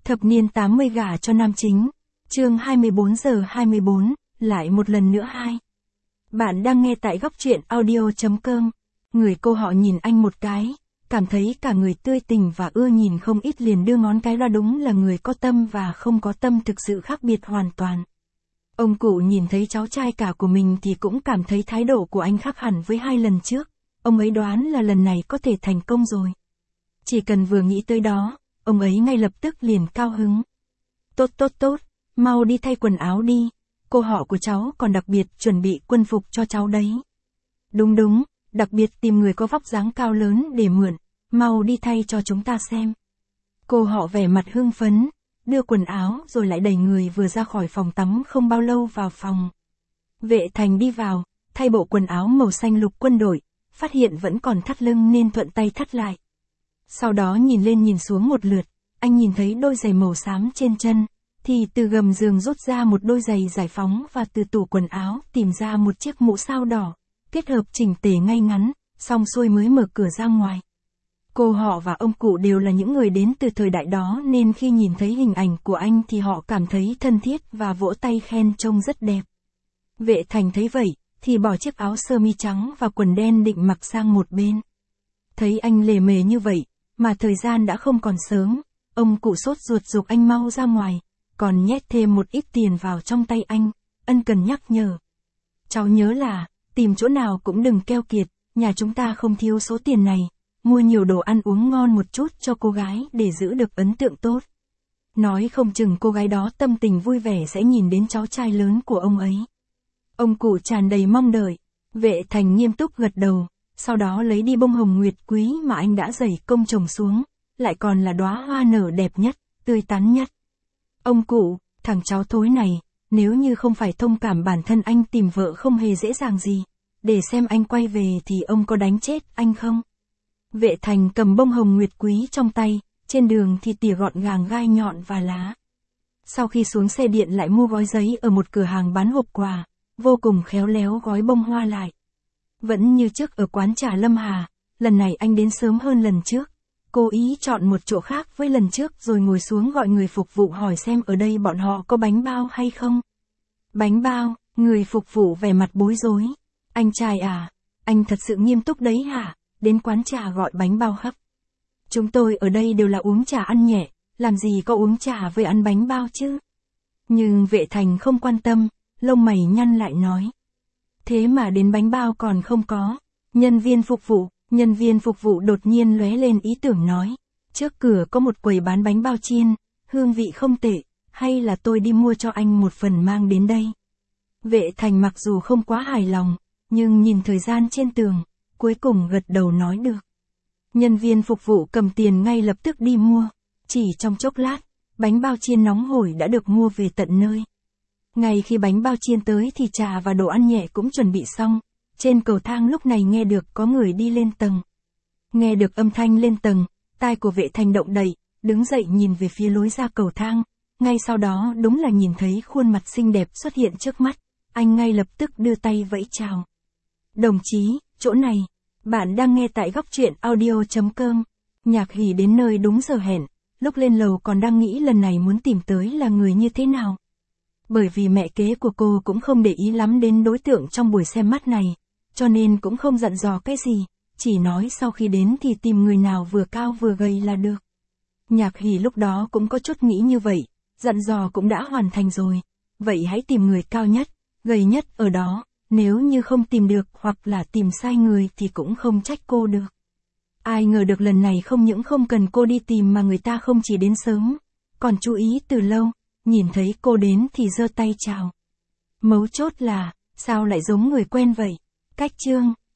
Thập niên 80 gả cho nam chính. Chương 24:24, lại một lần nữa hai. Bạn đang nghe tại góc truyện audio.com. Người cô họ nhìn anh một cái, cảm thấy cả người tươi tỉnh và ưa nhìn không ít, liền đưa ngón cái ra, đúng là người có tâm và không có tâm thực sự khác biệt hoàn toàn. Ông cụ nhìn thấy cháu trai cả của mình thì cũng cảm thấy thái độ của anh khác hẳn với hai lần trước. Ông ấy đoán là lần này có thể thành công rồi. Chỉ cần vừa nghĩ tới đó, ông ấy ngay lập tức liền cao hứng. Tốt, mau đi thay quần áo đi, cô họ của cháu còn đặc biệt chuẩn bị quân phục cho cháu đấy. Đúng, đặc biệt tìm người có vóc dáng cao lớn để mượn, mau đi thay cho chúng ta xem. Cô họ vẻ mặt hưng phấn, đưa quần áo rồi lại đẩy người vừa ra khỏi phòng tắm không bao lâu vào phòng. Vệ Thành đi vào, thay bộ quần áo màu xanh lục quân đội, phát hiện vẫn còn thắt lưng nên thuận tay thắt lại. Sau đó nhìn lên nhìn xuống một lượt, anh nhìn thấy đôi giày màu xám trên chân, thì từ gầm giường rút ra một đôi giày giải phóng và từ tủ quần áo tìm ra một chiếc mũ sao đỏ, kết hợp chỉnh tề ngay ngắn, xong xuôi mới mở cửa ra ngoài. Cô họ và ông cụ đều là những người đến từ thời đại đó nên khi nhìn thấy hình ảnh của anh thì họ cảm thấy thân thiết và vỗ tay khen trông rất đẹp. Vệ Thành thấy vậy, thì bỏ chiếc áo sơ mi trắng và quần đen định mặc sang một bên. Thấy anh lề mề như vậy, mà thời gian đã không còn sớm, ông cụ sốt ruột giục anh mau ra ngoài, còn nhét thêm một ít tiền vào trong tay anh, ân cần nhắc nhở. Cháu nhớ là, tìm chỗ nào cũng đừng keo kiệt, nhà chúng ta không thiếu số tiền này, mua nhiều đồ ăn uống ngon một chút cho cô gái để giữ được ấn tượng tốt. Nói không chừng cô gái đó tâm tình vui vẻ sẽ nhìn đến cháu trai lớn của ông ấy. Ông cụ tràn đầy mong đợi, Vệ Thành nghiêm túc gật đầu, sau đó lấy đi bông hồng nguyệt quý mà anh đã dày công trồng xuống, lại còn là đóa hoa nở đẹp nhất, tươi tắn nhất. Ông cụ, thằng cháu thối này, nếu như không phải thông cảm bản thân anh tìm vợ không hề dễ dàng gì, để xem anh quay về thì ông có đánh chết anh không? Vệ Thành cầm bông hồng nguyệt quý trong tay, trên đường thì tỉa gọn gàng gai nhọn và lá. Sau khi xuống xe điện lại mua gói giấy ở một cửa hàng bán hộp quà, vô cùng khéo léo gói bông hoa lại. Vẫn như trước ở quán trà Lâm Hà, lần này anh đến sớm hơn lần trước, cố ý chọn một chỗ khác với lần trước rồi ngồi xuống gọi người phục vụ hỏi xem ở đây bọn họ có bánh bao hay không. Bánh bao, người phục vụ vẻ mặt bối rối. Anh trai à, anh thật sự nghiêm túc đấy hả, đến quán trà gọi bánh bao khắp. Chúng tôi ở đây đều là uống trà ăn nhẹ, làm gì có uống trà với ăn bánh bao chứ. Nhưng Vệ Thành không quan tâm, lông mày nhăn lại nói. Thế mà đến bánh bao còn không có. Nhân viên phục vụ đột nhiên lóe lên ý tưởng nói. Trước cửa có một quầy bán bánh bao chiên, hương vị không tệ, hay là tôi đi mua cho anh một phần mang đến đây. Vệ Thành mặc dù không quá hài lòng, nhưng nhìn thời gian trên tường, cuối cùng gật đầu nói được. Nhân viên phục vụ cầm tiền ngay lập tức đi mua, chỉ trong chốc lát, bánh bao chiên nóng hổi đã được mua về tận nơi. Ngay khi bánh bao chiên tới thì trà và đồ ăn nhẹ cũng chuẩn bị xong, trên cầu thang lúc này nghe được có người đi lên tầng. Nghe được âm thanh lên tầng, tai của Vệ Thành động đậy, đứng dậy nhìn về phía lối ra cầu thang, ngay sau đó đúng là nhìn thấy khuôn mặt xinh đẹp xuất hiện trước mắt, anh ngay lập tức đưa tay vẫy chào. Đồng chí, chỗ này, bạn đang nghe tại góc truyện audio.com, Nhạc Hỉ đến nơi đúng giờ hẹn, lúc lên lầu còn đang nghĩ lần này muốn tìm tới là người như thế nào. Bởi vì mẹ kế của cô cũng không để ý lắm đến đối tượng trong buổi xem mắt này, cho nên cũng không dặn dò cái gì, chỉ nói sau khi đến thì tìm người nào vừa cao vừa gầy là được. Nhạc Hỉ lúc đó cũng có chút nghĩ như vậy, dặn dò cũng đã hoàn thành rồi, vậy hãy tìm người cao nhất, gầy nhất ở đó, nếu như không tìm được hoặc là tìm sai người thì cũng không trách cô được. Ai ngờ được lần này không những không cần cô đi tìm mà người ta không chỉ đến sớm, còn chú ý từ lâu. Nhìn thấy cô đến thì giơ tay chào. Mấu chốt là, sao lại giống người quen vậy? Cách chương.